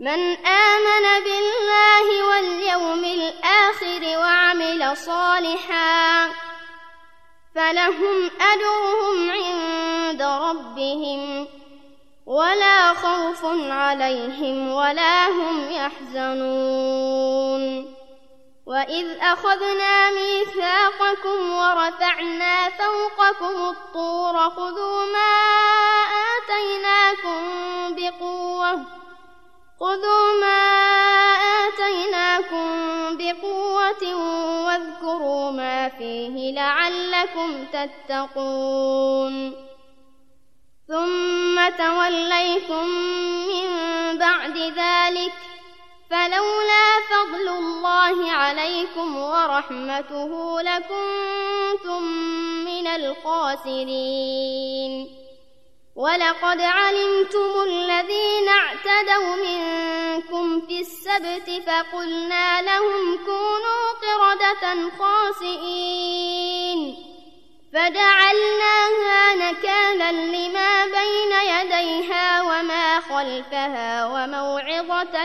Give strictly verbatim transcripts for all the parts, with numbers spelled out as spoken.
من آمن بالله واليوم الآخر وعمل صالحا فلهم أجرهم عند ربهم ولا خوف عليهم ولا هم يحزنون وإذ أخذنا ميثاقكم ورفعنا فوقكم الطور خذوا ما آتيناكم بقوة خذوا ما آتيناكم بقوة واذكروا ما فيه لعلكم تتقون ثم توليتم من بعد ذلك فلولا فضل الله عليكم ورحمته لكنتم من الخاسرين ولقد علمتم الذين اعتدوا منكم في السبت فقلنا لهم كونوا قردة خاسئين فجعلناها نكالا لما بين يديها وما خلفها وموعظة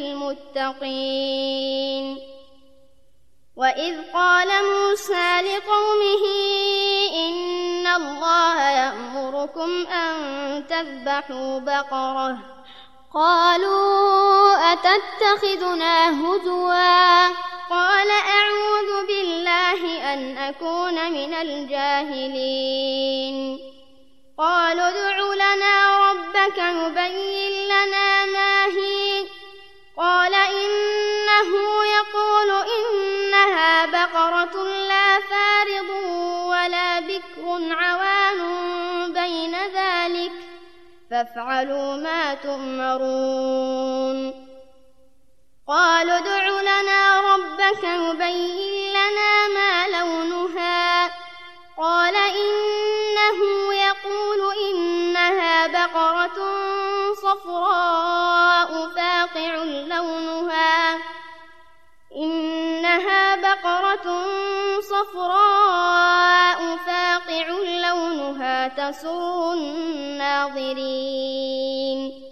للمتقين وإذ قال موسى لقومه إن الله يأمركم أن تذبحوا بقرة قالوا أتتخذنا هزوا قال أعوذ بالله أن أكون من الجاهلين قالوا ادع لنا ربك يبين لنا ما هي قال إنه يقول إنها بقرة لا فارض ولا بكر عوان بين ذلك فافعلوا ما تؤمرون قالوا ادع لنا ربك يبين لنا ما لونها قال إنه يقول إنها بقرة صفراء فاقع لونها إنها بقرة صفراء فاقع لونها تسر الناظرين